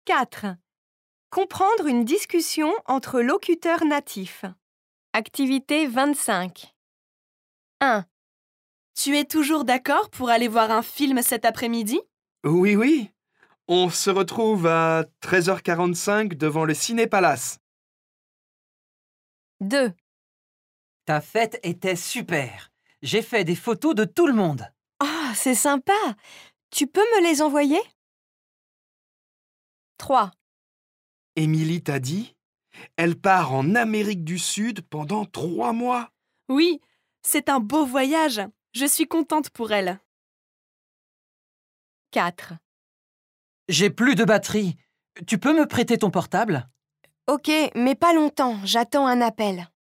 4. Comprendre une discussion entre locuteurs natifs. Activité 25. 1. Tu es toujours d'accord pour aller voir un film cet après-midi? Oui, oui. On se retrouve à 13h45 devant le Ciné-Palace. 2. Ta fête était super. J'ai fait des photos de tout le monde. Ah, c'est sympa. Tu peux me les envoyer? 3. Émilie t'a dit? Elle part en Amérique du Sud pendant 3 mois. Oui, c'est un beau voyage. Je suis contente pour elle. 4. J'ai plus de batterie. Tu peux me prêter ton portable? Ok, mais pas longtemps, j'attends un appel.